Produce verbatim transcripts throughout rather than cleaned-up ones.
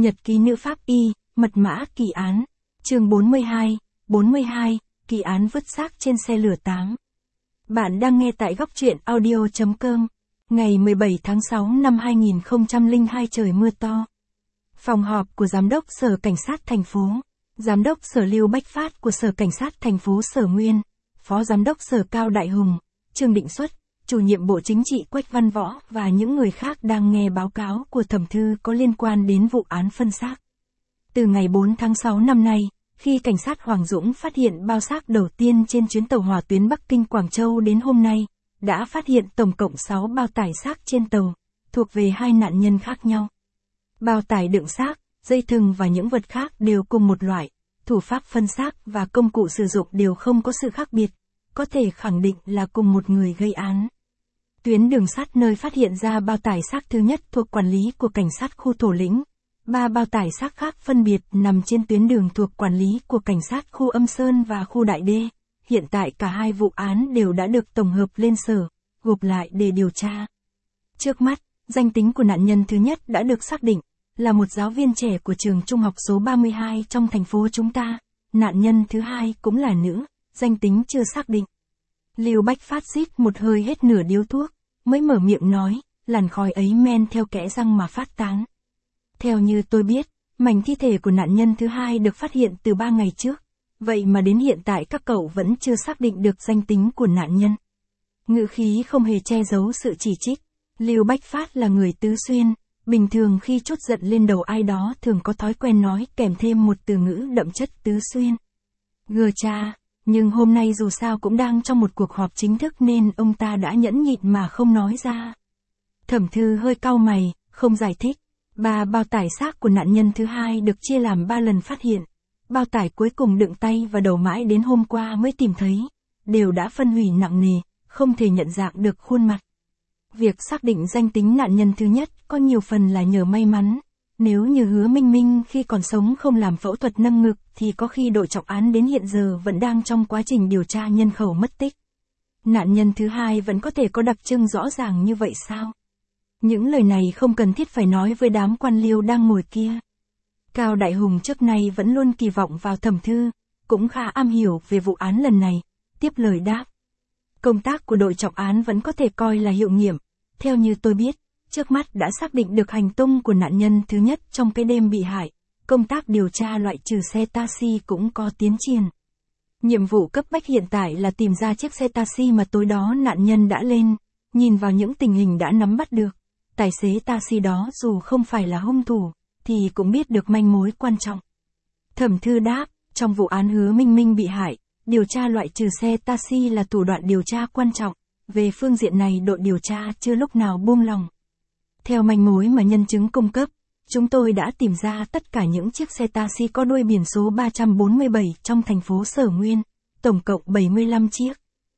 Nhật ký nữ pháp y, mật mã kỳ án. Chương bốn mươi hai, bốn mươi hai, kỳ án vứt xác trên xe lửa tám. Bạn đang nghe tại góc truyện audio chấm com. Ngày mười bảy tháng sáu năm hai nghìn không trăm lẻ hai trời mưa to. Phòng họp của Giám đốc Sở Cảnh sát thành phố, Giám đốc Sở Lưu Bách Phát của Sở Cảnh sát thành phố Sở Nguyên, Phó Giám đốc Sở Cao Đại Hùng, Trương Định Xuất, Chủ nhiệm Bộ Chính trị Quách Văn Võ và những người khác đang nghe báo cáo của thẩm thư có liên quan đến vụ án phân xác. Từ ngày bốn tháng sáu năm nay, khi cảnh sát Hoàng Dũng phát hiện bao xác đầu tiên trên chuyến tàu hỏa tuyến Bắc Kinh Quảng Châu đến hôm nay, đã phát hiện tổng cộng sáu bao tải xác trên tàu, thuộc về hai nạn nhân khác nhau. Bao tải đựng xác, dây thừng và những vật khác đều cùng một loại, thủ pháp phân xác và công cụ sử dụng đều không có sự khác biệt, có thể khẳng định là cùng một người gây án. Tuyến đường sắt nơi phát hiện ra bao tải xác thứ nhất thuộc quản lý của cảnh sát khu Thổ Lĩnh. Ba bao tải xác khác phân biệt nằm trên tuyến đường thuộc quản lý của cảnh sát khu Âm Sơn và khu Đại Đê. Hiện tại cả hai vụ án đều đã được tổng hợp lên sở, gộp lại để điều tra. Trước mắt, danh tính của nạn nhân thứ nhất đã được xác định, là một giáo viên trẻ của trường trung học số ba mươi hai trong thành phố chúng ta. Nạn nhân thứ hai cũng là nữ, danh tính chưa xác định. Lưu Bách Phát rít một hơi hết nửa điếu thuốc, mới mở miệng nói, làn khói ấy men theo kẽ răng mà phát tán. Theo như tôi biết, mảnh thi thể của nạn nhân thứ hai được phát hiện từ ba ngày trước, vậy mà đến hiện tại các cậu vẫn chưa xác định được danh tính của nạn nhân. Ngữ khí không hề che giấu sự chỉ trích. Lưu Bách Phát là người tứ xuyên, bình thường khi trút giận lên đầu ai đó thường có thói quen nói kèm thêm một từ ngữ đậm chất tứ xuyên. Gờ cha, nhưng hôm nay dù sao cũng đang trong một cuộc họp chính thức nên ông ta đã nhẫn nhịn mà không nói ra. Thẩm thư hơi cau mày, không giải thích. Ba bao tải xác của nạn nhân thứ hai được chia làm ba lần phát hiện. Bao tải cuối cùng đựng tay và đầu mãi đến hôm qua mới tìm thấy, đều đã phân hủy nặng nề, không thể nhận dạng được khuôn mặt. Việc xác định danh tính nạn nhân thứ nhất có nhiều phần là nhờ may mắn. Nếu như Hứa Minh Minh khi còn sống không làm phẫu thuật nâng ngực thì có khi đội trọng án đến hiện giờ vẫn đang trong quá trình điều tra nhân khẩu mất tích. Nạn nhân thứ hai vẫn có thể có đặc trưng rõ ràng như vậy sao? Những lời này không cần thiết phải nói với đám quan liêu đang ngồi kia. Cao Đại Hùng trước nay vẫn luôn kỳ vọng vào thẩm thư, cũng khá am hiểu về vụ án lần này, tiếp lời đáp. Công tác của đội trọng án vẫn có thể coi là hiệu nghiệm. Theo như tôi biết, trước mắt đã xác định được hành tung của nạn nhân thứ nhất trong cái đêm bị hại. Công tác điều tra loại trừ xe taxi cũng có tiến triển. Nhiệm vụ cấp bách hiện tại là tìm ra chiếc xe taxi mà tối đó nạn nhân đã lên. Nhìn vào những tình hình đã nắm bắt được, tài xế taxi đó dù không phải là hung thủ, thì cũng biết được manh mối quan trọng. Thẩm thư đáp, trong vụ án Hứa Minh Minh bị hại, điều tra loại trừ xe taxi là thủ đoạn điều tra quan trọng. Về phương diện này đội điều tra chưa lúc nào buông lòng. Theo manh mối mà nhân chứng cung cấp, chúng tôi đã tìm ra tất cả những chiếc xe taxi có đuôi biển số ba trăm bốn mươi bảy trong thành phố Sở Nguyên, tổng cộng bảy mươi lăm chiếc.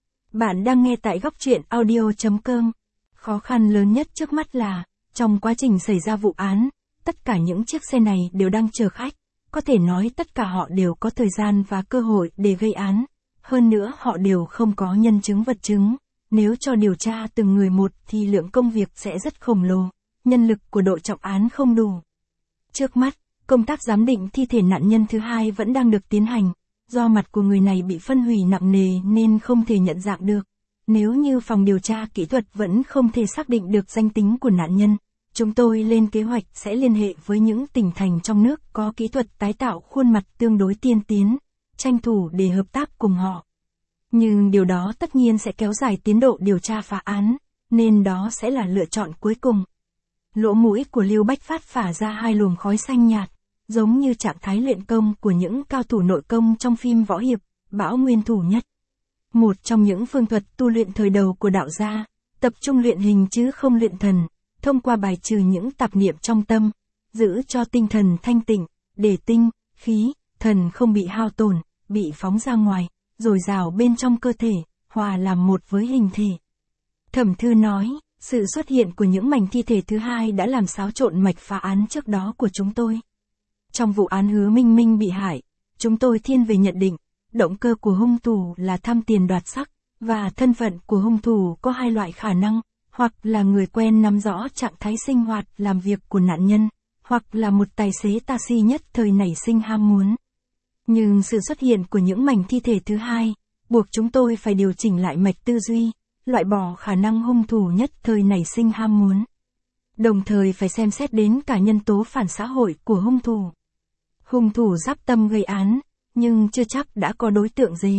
Bạn đang nghe tại góc truyện audio chấm com. Khó khăn lớn nhất trước mắt là, trong quá trình xảy ra vụ án, tất cả những chiếc xe này đều đang chờ khách, có thể nói tất cả họ đều có thời gian và cơ hội để gây án, hơn nữa họ đều không có nhân chứng vật chứng, nếu cho điều tra từng người một thì lượng công việc sẽ rất khổng lồ, nhân lực của đội trọng án không đủ. Trước mắt, công tác giám định thi thể nạn nhân thứ hai vẫn đang được tiến hành, do mặt của người này bị phân hủy nặng nề nên không thể nhận dạng được. Nếu như phòng điều tra kỹ thuật vẫn không thể xác định được danh tính của nạn nhân, chúng tôi lên kế hoạch sẽ liên hệ với những tỉnh thành trong nước có kỹ thuật tái tạo khuôn mặt tương đối tiên tiến, tranh thủ để hợp tác cùng họ. Nhưng điều đó tất nhiên sẽ kéo dài tiến độ điều tra phá án, nên đó sẽ là lựa chọn cuối cùng. Lỗ mũi của Lưu Bách Phát phả ra hai luồng khói xanh nhạt, giống như trạng thái luyện công của những cao thủ nội công trong phim võ hiệp, bão nguyên thủ nhất. Một trong những phương thuật tu luyện thời đầu của đạo gia, tập trung luyện hình chứ không luyện thần, thông qua bài trừ những tạp niệm trong tâm, giữ cho tinh thần thanh tịnh, để tinh, khí, thần không bị hao tổn, bị phóng ra ngoài, dồi dào bên trong cơ thể, hòa làm một với hình thể. Thẩm thư nói, sự xuất hiện của những mảnh thi thể thứ hai đã làm xáo trộn mạch phá án trước đó của chúng tôi. Trong vụ án Hứa Minh Minh bị hại, chúng tôi thiên về nhận định, động cơ của hung thủ là tham tiền đoạt sắc, và thân phận của hung thủ có hai loại khả năng, hoặc là người quen nắm rõ trạng thái sinh hoạt làm việc của nạn nhân, hoặc là một tài xế taxi nhất thời nảy sinh ham muốn. Nhưng sự xuất hiện của những mảnh thi thể thứ hai, buộc chúng tôi phải điều chỉnh lại mạch tư duy, loại bỏ khả năng hung thủ nhất thời nảy sinh ham muốn. Đồng thời phải xem xét đến cả nhân tố phản xã hội của hung thủ. Hung thủ dáp tâm gây án, nhưng chưa chắc đã có đối tượng dế.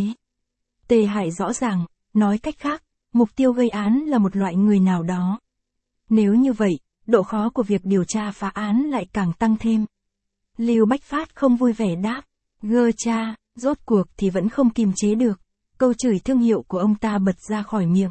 Tệ hại rõ ràng, nói cách khác, mục tiêu gây án là một loại người nào đó. Nếu như vậy, độ khó của việc điều tra phá án lại càng tăng thêm. Lưu Bách Phát không vui vẻ đáp, gơ cha, rốt cuộc thì vẫn không kiềm chế được. Câu chửi thương hiệu của ông ta bật ra khỏi miệng.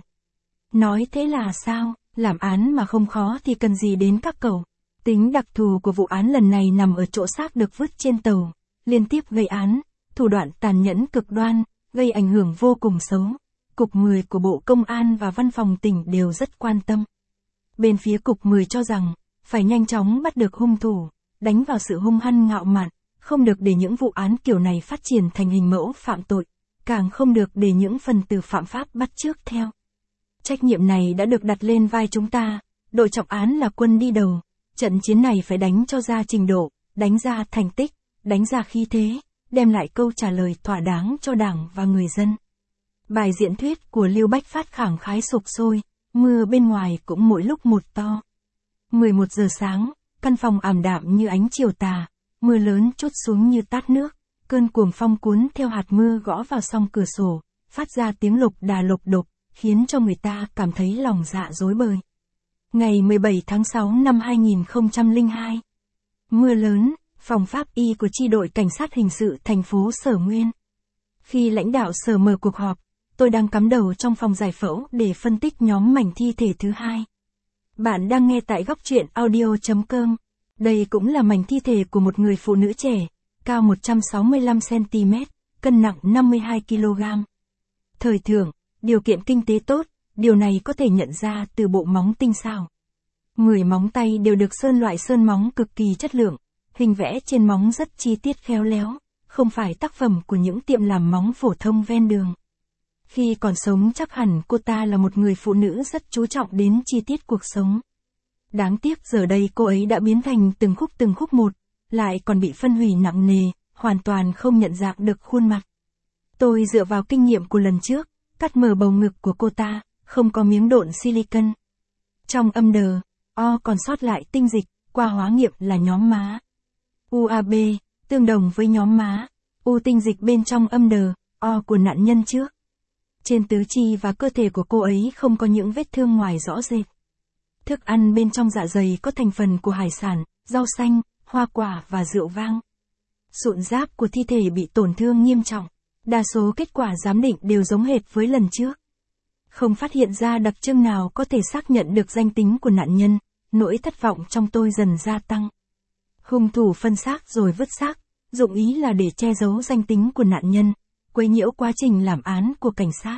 Nói thế là sao, làm án mà không khó thì cần gì đến các cậu. Tính đặc thù của vụ án lần này nằm ở chỗ xác được vứt trên tàu, liên tiếp gây án, thủ đoạn tàn nhẫn cực đoan, gây ảnh hưởng vô cùng xấu. Cục mười của Bộ Công an và Văn phòng tỉnh đều rất quan tâm. Bên phía Cục mười cho rằng, phải nhanh chóng bắt được hung thủ, đánh vào sự hung hăng ngạo mạn, không được để những vụ án kiểu này phát triển thành hình mẫu phạm tội, càng không được để những phần tử phạm pháp bắt chước theo. Trách nhiệm này đã được đặt lên vai chúng ta, đội trọng án là quân đi đầu, trận chiến này phải đánh cho ra trình độ, đánh ra thành tích, đánh ra khí thế, đem lại câu trả lời thỏa đáng cho Đảng và người dân. Bài diễn thuyết của Lưu Bách Phát khẳng khái sục sôi, mưa bên ngoài cũng mỗi lúc một to. mười một giờ sáng, căn phòng ảm đạm như ánh chiều tà, mưa lớn trút xuống như tát nước, cơn cuồng phong cuốn theo hạt mưa gõ vào song cửa sổ, phát ra tiếng lục đà lục đục, khiến cho người ta cảm thấy lòng dạ rối bời. Ngày mười bảy tháng sáu năm hai nghìn không trăm lẻ hai. Mưa lớn, phòng pháp y của chi đội cảnh sát hình sự thành phố Sở Nguyên. Khi lãnh đạo sở mở cuộc họp, tôi đang cắm đầu trong phòng giải phẫu để phân tích nhóm mảnh thi thể thứ hai. Bạn đang nghe tại góc truyện audio chấm com. Đây cũng là mảnh thi thể của một người phụ nữ trẻ, cao một trăm sáu mươi lăm xăng ti mét, cân nặng năm mươi hai ki lô gam. Thời thượng, điều kiện kinh tế tốt, điều này có thể nhận ra từ bộ móng tinh xảo. Mười móng tay đều được sơn loại sơn móng cực kỳ chất lượng, hình vẽ trên móng rất chi tiết khéo léo, không phải tác phẩm của những tiệm làm móng phổ thông ven đường. Khi còn sống chắc hẳn cô ta là một người phụ nữ rất chú trọng đến chi tiết cuộc sống. Đáng tiếc giờ đây cô ấy đã biến thành từng khúc từng khúc một, lại còn bị phân hủy nặng nề, hoàn toàn không nhận dạng được khuôn mặt. Tôi dựa vào kinh nghiệm của lần trước, cắt mở bầu ngực của cô ta, không có miếng độn silicon. Trong âm đờ, O còn sót lại tinh dịch, qua hóa nghiệm là nhóm má. u a bê, tương đồng với nhóm má, U tinh dịch bên trong âm đờ, O của nạn nhân trước. Trên tứ chi và cơ thể của cô ấy không có những vết thương ngoài rõ rệt. Thức ăn bên trong dạ dày có thành phần của hải sản, rau xanh, hoa quả và rượu vang. Sụn giáp của thi thể bị tổn thương nghiêm trọng. Đa số kết quả giám định đều giống hệt với lần trước. Không phát hiện ra đặc trưng nào có thể xác nhận được danh tính của nạn nhân, nỗi thất vọng trong tôi dần gia tăng. Hung thủ phân xác rồi vứt xác, dụng ý là để che giấu danh tính của nạn nhân, quấy nhiễu quá trình làm án của cảnh sát.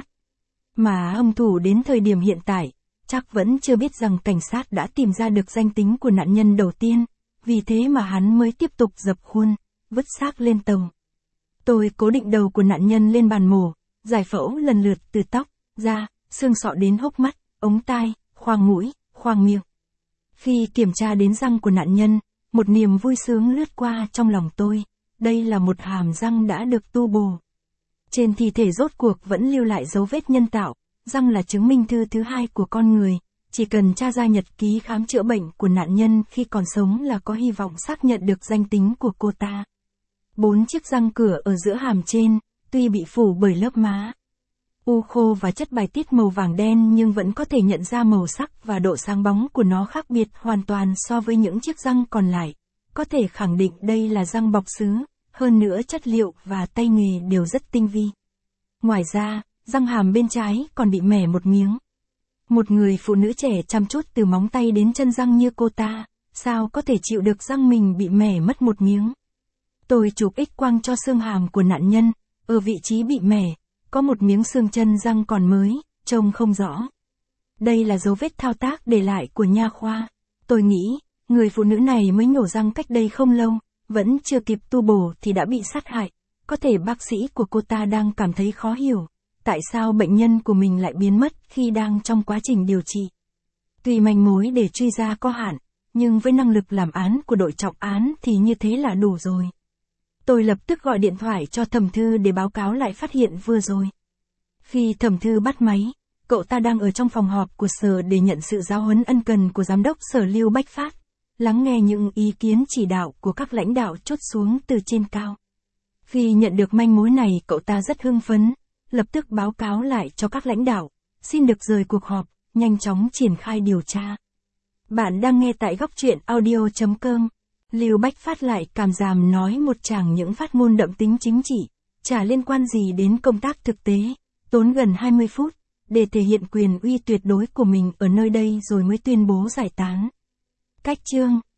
Mà hung thủ đến thời điểm hiện tại, chắc vẫn chưa biết rằng cảnh sát đã tìm ra được danh tính của nạn nhân đầu tiên, vì thế mà hắn mới tiếp tục dập khuôn, vứt xác lên tàu. Tôi cố định đầu của nạn nhân lên bàn mổ, giải phẫu lần lượt từ tóc, da, xương sọ đến hốc mắt, ống tai, khoang mũi, khoang miệng. Khi kiểm tra đến răng của nạn nhân, một niềm vui sướng lướt qua trong lòng tôi, đây là một hàm răng đã được tu bổ. Trên thi thể rốt cuộc vẫn lưu lại dấu vết nhân tạo, răng là chứng minh thư thứ hai của con người, chỉ cần tra ra nhật ký khám chữa bệnh của nạn nhân khi còn sống là có hy vọng xác nhận được danh tính của cô ta. Bốn chiếc răng cửa ở giữa hàm trên, tuy bị phủ bởi lớp má u khô và chất bài tiết màu vàng đen nhưng vẫn có thể nhận ra màu sắc và độ sáng bóng của nó khác biệt hoàn toàn so với những chiếc răng còn lại. Có thể khẳng định đây là răng bọc sứ, hơn nữa chất liệu và tay nghề đều rất tinh vi. Ngoài ra, răng hàm bên trái còn bị mẻ một miếng. Một người phụ nữ trẻ chăm chút từ móng tay đến chân răng như cô ta, sao có thể chịu được răng mình bị mẻ mất một miếng. Tôi chụp X-quang cho xương hàm của nạn nhân, ở vị trí bị mẻ, có một miếng xương chân răng còn mới, trông không rõ. Đây là dấu vết thao tác để lại của nha khoa. Tôi nghĩ, người phụ nữ này mới nhổ răng cách đây không lâu, vẫn chưa kịp tu bổ thì đã bị sát hại. Có thể bác sĩ của cô ta đang cảm thấy khó hiểu, tại sao bệnh nhân của mình lại biến mất khi đang trong quá trình điều trị. Tuy manh mối để truy ra có hạn, nhưng với năng lực làm án của đội trọng án thì như thế là đủ rồi. Tôi lập tức gọi điện thoại cho Thẩm Thư để báo cáo lại phát hiện vừa rồi. Khi Thẩm Thư bắt máy, cậu ta đang ở trong phòng họp của sở để nhận sự giáo huấn ân cần của giám đốc sở Lưu Bách Phát, lắng nghe những ý kiến chỉ đạo của các lãnh đạo chốt xuống từ trên cao. Khi nhận được manh mối này, cậu ta rất hưng phấn, lập tức báo cáo lại cho các lãnh đạo, xin được rời cuộc họp, nhanh chóng triển khai điều tra. Bạn đang nghe tại góc truyện audio chấm com. Lưu Bách Phát lại cảm giảm nói một tràng những phát ngôn đậm tính chính trị, chả liên quan gì đến công tác thực tế, tốn gần hai mươi phút, để thể hiện quyền uy tuyệt đối của mình ở nơi đây rồi mới tuyên bố giải tán. Cách chương